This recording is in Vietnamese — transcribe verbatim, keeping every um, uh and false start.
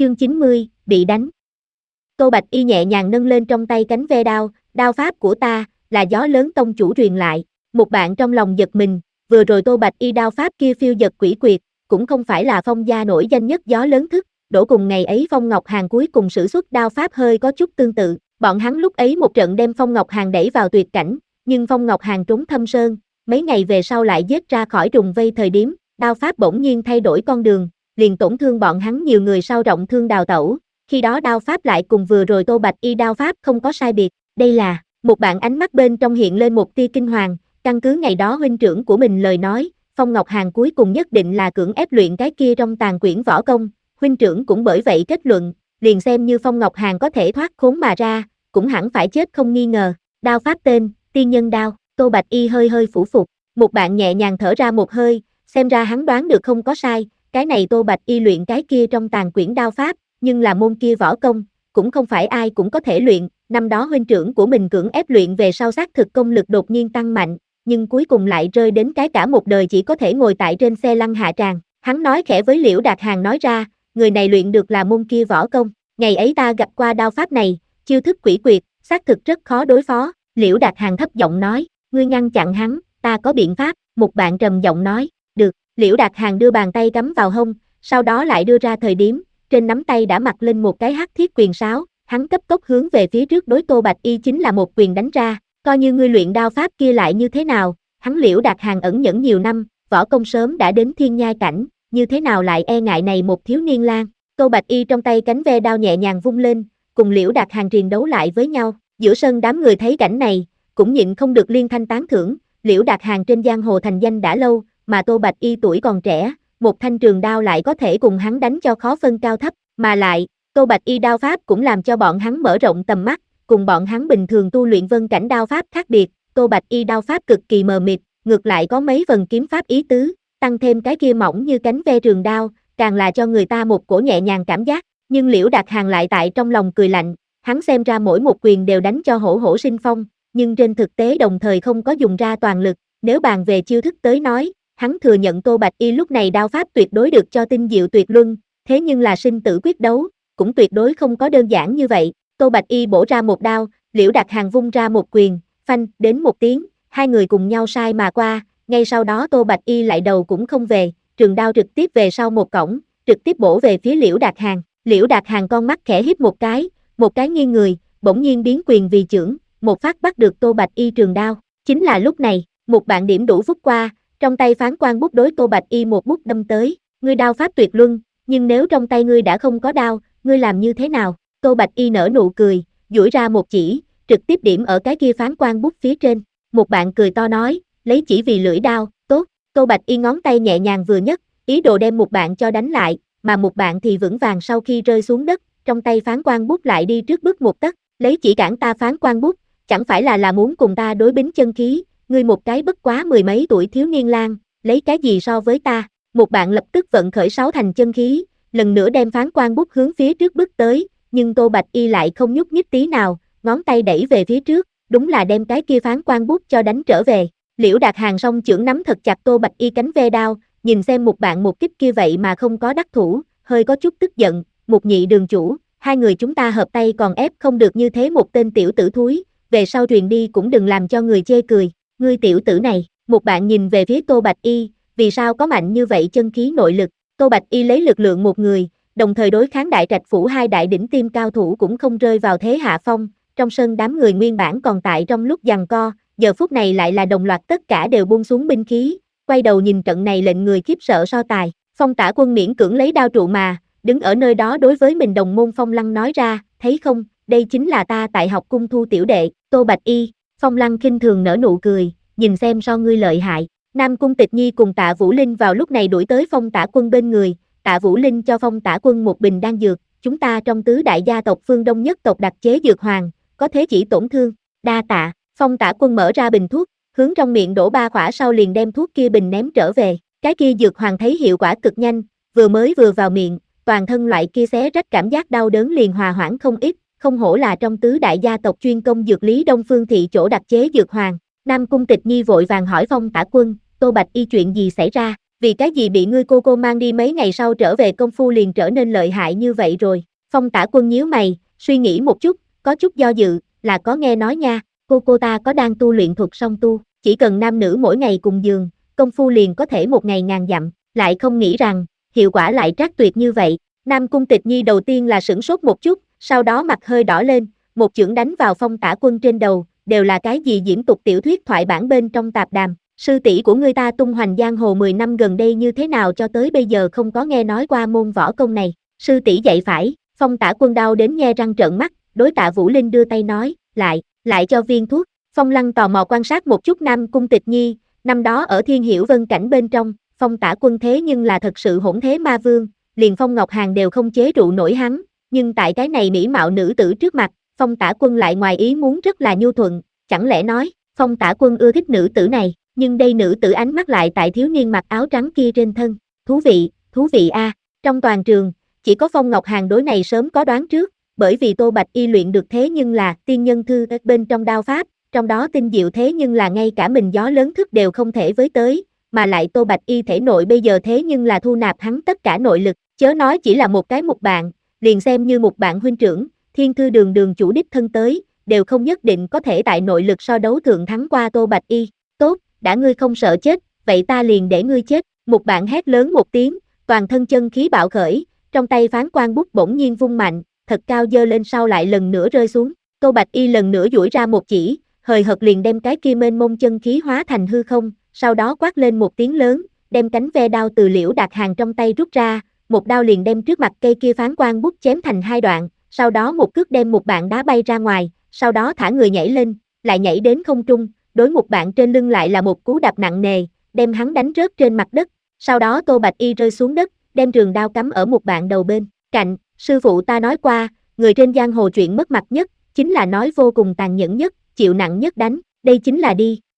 Chương chín mươi, bị đánh. Tô Bạch Y nhẹ nhàng nâng lên trong tay cánh ve đao, đao pháp của ta, là gió lớn tông chủ truyền lại. Một bạn trong lòng giật mình, vừa rồi Tô Bạch Y đao pháp kia phiêu dật quỷ quyệt, cũng không phải là Phong gia nổi danh nhất gió lớn thức, đổ cùng ngày ấy Phong Ngọc Hàn cuối cùng sử xuất đao pháp hơi có chút tương tự, bọn hắn lúc ấy một trận đem Phong Ngọc Hàn đẩy vào tuyệt cảnh, nhưng Phong Ngọc Hàn trốn thâm sơn, mấy ngày về sau lại giết ra khỏi trùng vây thời điểm, đao pháp bỗng nhiên thay đổi con đường, liền tổn thương bọn hắn nhiều người sau rộng thương đào tẩu, khi đó đao pháp lại cùng vừa rồi Tô Bạch Y đao pháp không có sai biệt, đây là, một bạn ánh mắt bên trong hiện lên một tia kinh hoàng, căn cứ ngày đó huynh trưởng của mình lời nói, Phong Ngọc Hàn cuối cùng nhất định là cưỡng ép luyện cái kia trong tàn quyển võ công, huynh trưởng cũng bởi vậy kết luận, liền xem như Phong Ngọc Hàn có thể thoát khốn mà ra, cũng hẳn phải chết không nghi ngờ, đao pháp tên, tiên nhân đao, Tô Bạch Y hơi hơi phủ phục, một bạn nhẹ nhàng thở ra một hơi, xem ra hắn đoán được không có sai, cái này Tô Bạch Y luyện cái kia trong tàn quyển đao pháp, nhưng là môn kia võ công, cũng không phải ai cũng có thể luyện, năm đó huynh trưởng của mình cưỡng ép luyện về sau xác thực công lực đột nhiên tăng mạnh, nhưng cuối cùng lại rơi đến cái cả một đời chỉ có thể ngồi tại trên xe lăn hạ tràng, hắn nói khẽ với Liễu Đạt Hàn nói ra, người này luyện được là môn kia võ công, ngày ấy ta gặp qua đao pháp này, chiêu thức quỷ quyệt, xác thực rất khó đối phó, Liễu Đạt Hàn thấp giọng nói, ngươi ngăn chặn hắn, ta có biện pháp, một bạn trầm giọng nói, được, Liễu Đạt Hàn đưa bàn tay cắm vào hông, sau đó lại đưa ra thời điểm, trên nắm tay đã mặc lên một cái hắc thiết quyền sáo, hắn cấp tốc hướng về phía trước đối Tô Bạch Y chính là một quyền đánh ra, coi như ngươi luyện đao pháp kia lại như thế nào, hắn Liễu Đạt Hàn ẩn nhẫn nhiều năm, võ công sớm đã đến thiên nhai cảnh, như thế nào lại e ngại này một thiếu niên lang, Tô Bạch Y trong tay cánh ve đao nhẹ nhàng vung lên, cùng Liễu Đạt Hàn triền đấu lại với nhau, giữa sân đám người thấy cảnh này, cũng nhịn không được liên thanh tán thưởng, Liễu Đạt Hàn trên giang hồ thành danh đã lâu, mà Tô Bạch Y tuổi còn trẻ, một thanh trường đao lại có thể cùng hắn đánh cho khó phân cao thấp, mà lại, Tô Bạch Y đao pháp cũng làm cho bọn hắn mở rộng tầm mắt, cùng bọn hắn bình thường tu luyện vân cảnh đao pháp khác biệt, Tô Bạch Y đao pháp cực kỳ mờ mịt, ngược lại có mấy phần kiếm pháp ý tứ, tăng thêm cái kia mỏng như cánh ve trường đao, càng là cho người ta một cổ nhẹ nhàng cảm giác, nhưng Liễu Đạt Hàn lại tại trong lòng cười lạnh, hắn xem ra mỗi một quyền đều đánh cho hổ hổ sinh phong, nhưng trên thực tế đồng thời không có dùng ra toàn lực, nếu bàn về chiêu thức tới nói, hắn thừa nhận Tô Bạch Y lúc này đao pháp tuyệt đối được cho tinh diệu tuyệt luân, thế nhưng là sinh tử quyết đấu, cũng tuyệt đối không có đơn giản như vậy, Tô Bạch Y bổ ra một đao, Liễu Đạt Hàn vung ra một quyền, phanh, đến một tiếng, hai người cùng nhau sai mà qua, ngay sau đó Tô Bạch Y lại đầu cũng không về, trường đao trực tiếp về sau một cổng, trực tiếp bổ về phía Liễu Đạt Hàn, Liễu Đạt Hàn con mắt khẽ híp một cái, một cái nghiêng người, bỗng nhiên biến quyền vì chưởng, một phát bắt được Tô Bạch Y trường đao, chính là lúc này, một bạn điểm đủ phút qua, trong tay phán quan bút đối Tô Bạch Y một bút đâm tới, ngươi đao pháp tuyệt luân, nhưng nếu trong tay ngươi đã không có đao, ngươi làm như thế nào? Tô Bạch Y nở nụ cười, duỗi ra một chỉ, trực tiếp điểm ở cái kia phán quan bút phía trên, một bạn cười to nói, lấy chỉ vì lưỡi đao, tốt, Tô Bạch Y ngón tay nhẹ nhàng vừa nhấc, ý đồ đem một bạn cho đánh lại, mà một bạn thì vững vàng sau khi rơi xuống đất, trong tay phán quan bút lại đi trước bước một tấc, lấy chỉ cản ta phán quan bút, chẳng phải là là muốn cùng ta đối bính chân khí, ngươi một cái bất quá mười mấy tuổi thiếu niên lang, lấy cái gì so với ta, một bạn lập tức vận khởi sáu thành chân khí, lần nữa đem phán quan bút hướng phía trước bước tới, nhưng Tô Bạch Y lại không nhúc nhích tí nào, ngón tay đẩy về phía trước, đúng là đem cái kia phán quan bút cho đánh trở về, Liễu Đạt Hàn song chưởng nắm thật chặt Tô Bạch Y cánh ve đao, nhìn xem một bạn một kích kia vậy mà không có đắc thủ, hơi có chút tức giận, một nhị đường chủ, hai người chúng ta hợp tay còn ép không được như thế một tên tiểu tử thúi, về sau truyền đi cũng đừng làm cho người chê cười, ngươi tiểu tử này, một bạn nhìn về phía Tô Bạch Y, vì sao có mạnh như vậy chân khí nội lực, Tô Bạch Y lấy lực lượng một người, đồng thời đối kháng Đại Trạch phủ hai đại đỉnh tiêm cao thủ cũng không rơi vào thế hạ phong, trong sân đám người nguyên bản còn tại trong lúc giằng co, giờ phút này lại là đồng loạt tất cả đều buông xuống binh khí, quay đầu nhìn trận này lệnh người khiếp sợ so tài, Phong Tả Quân miễn cưỡng lấy đao trụ mà, đứng ở nơi đó đối với mình đồng môn Phong Lăng nói ra, thấy không, đây chính là ta tại học cung thu tiểu đệ, Tô Bạch Y, Phong Lăng khinh thường nở nụ cười, nhìn xem so ngươi lợi hại. Nam Cung Tịch Nhi cùng Tạ Vũ Linh vào lúc này đuổi tới Phong Tả Quân bên người, Tạ Vũ Linh cho Phong Tả Quân một bình đan dược, chúng ta trong tứ đại gia tộc phương Đông nhất tộc đặc chế dược hoàng, có thế chỉ tổn thương, đa tạ, Phong Tả Quân mở ra bình thuốc, hướng trong miệng đổ ba khỏa sau liền đem thuốc kia bình ném trở về, cái kia dược hoàng thấy hiệu quả cực nhanh, vừa mới vừa vào miệng, toàn thân loại kia xé rách cảm giác đau đớn liền hòa hoãn không ít, không hổ là trong tứ đại gia tộc chuyên công dược lý Đông Phương thị chỗ đặc chế dược hoàng. Nam Cung Tịch Nhi vội vàng hỏi Phong Tả Quân, Tô Bạch Y chuyện gì xảy ra, vì cái gì bị ngươi cô cô mang đi mấy ngày sau trở về công phu liền trở nên lợi hại như vậy rồi. Phong Tả Quân nhíu mày, suy nghĩ một chút, có chút do dự, là có nghe nói nha, cô cô ta có đang tu luyện thuật song tu, chỉ cần nam nữ mỗi ngày cùng giường, công phu liền có thể một ngày ngàn dặm, lại không nghĩ rằng, hiệu quả lại trác tuyệt như vậy. Nam Cung Tịch Nhi đầu tiên là sửng sốt một chút, sau đó mặt hơi đỏ lên, một chưởng đánh vào Phong Tả Quân trên đầu, đều là cái gì diễn tục tiểu thuyết thoại bản bên trong tạp đàm. Sư tỷ của ngươi ta tung hoành giang hồ mười năm gần đây như thế nào cho tới bây giờ không có nghe nói qua môn võ công này. Sư tỷ dạy phải. Phong Tả Quân đau đến nhe răng trợn mắt, đối Tạ Vũ Linh đưa tay nói, lại, lại cho viên thuốc. Phong Lăng tò mò quan sát một chút Nam Cung Tịch Nhi, năm đó ở Thiên Hiểu Vân cảnh bên trong, Phong Tả Quân thế nhưng là thật sự hỗn thế ma vương, liền Phong Ngọc Hàn đều không chế trụ nổi hắn, nhưng tại cái này mỹ mạo nữ tử trước mặt, Phong Tả Quân lại ngoài ý muốn rất là nhu thuận, chẳng lẽ nói, Phong Tả Quân ưa thích nữ tử này, nhưng đây nữ tử ánh mắt lại tại thiếu niên mặc áo trắng kia trên thân, thú vị, thú vị a. À. Trong toàn trường, chỉ có Phong Ngọc Hàn đối này sớm có đoán trước, bởi vì Tô Bạch Y luyện được thế nhưng là tiên nhân thư bên trong đao pháp, trong đó tinh diệu thế nhưng là ngay cả mình gió lớn thức đều không thể với tới, mà lại Tô Bạch Y thể nội bây giờ thế nhưng là thu nạp hắn tất cả nội lực, chớ nói chỉ là một cái một bạn, liền xem như một bạn huynh trưởng, Thiên Thư Đường Đường chủ đích thân tới, đều không nhất định có thể tại nội lực so đấu thượng thắng qua Tô Bạch Y. Tốt, đã ngươi không sợ chết, vậy ta liền để ngươi chết. Một bạn hét lớn một tiếng, toàn thân chân khí bạo khởi, trong tay phán quan bút bỗng nhiên vung mạnh, thật cao dơ lên sau lại lần nữa rơi xuống. Tô Bạch Y lần nữa duỗi ra một chỉ, hời hợt liền đem cái kia mênh mông chân khí hóa thành hư không, sau đó quát lên một tiếng lớn, đem cánh ve đao từ Liễu Đạt Hàng trong tay rút ra, một đao liền đem trước mặt cây kia phán quan bút chém thành hai đoạn, sau đó một cước đem một bạn đá bay ra ngoài, sau đó thả người nhảy lên, lại nhảy đến không trung, đối một bạn trên lưng lại là một cú đạp nặng nề, đem hắn đánh rớt trên mặt đất. Sau đó Tô Bạch Y rơi xuống đất, đem trường đao cắm ở một bạn đầu bên cạnh. Sư phụ ta nói qua, người trên giang hồ chuyện mất mặt nhất, chính là nói vô cùng tàn nhẫn nhất, chịu nặng nhất đánh, đây chính là đi.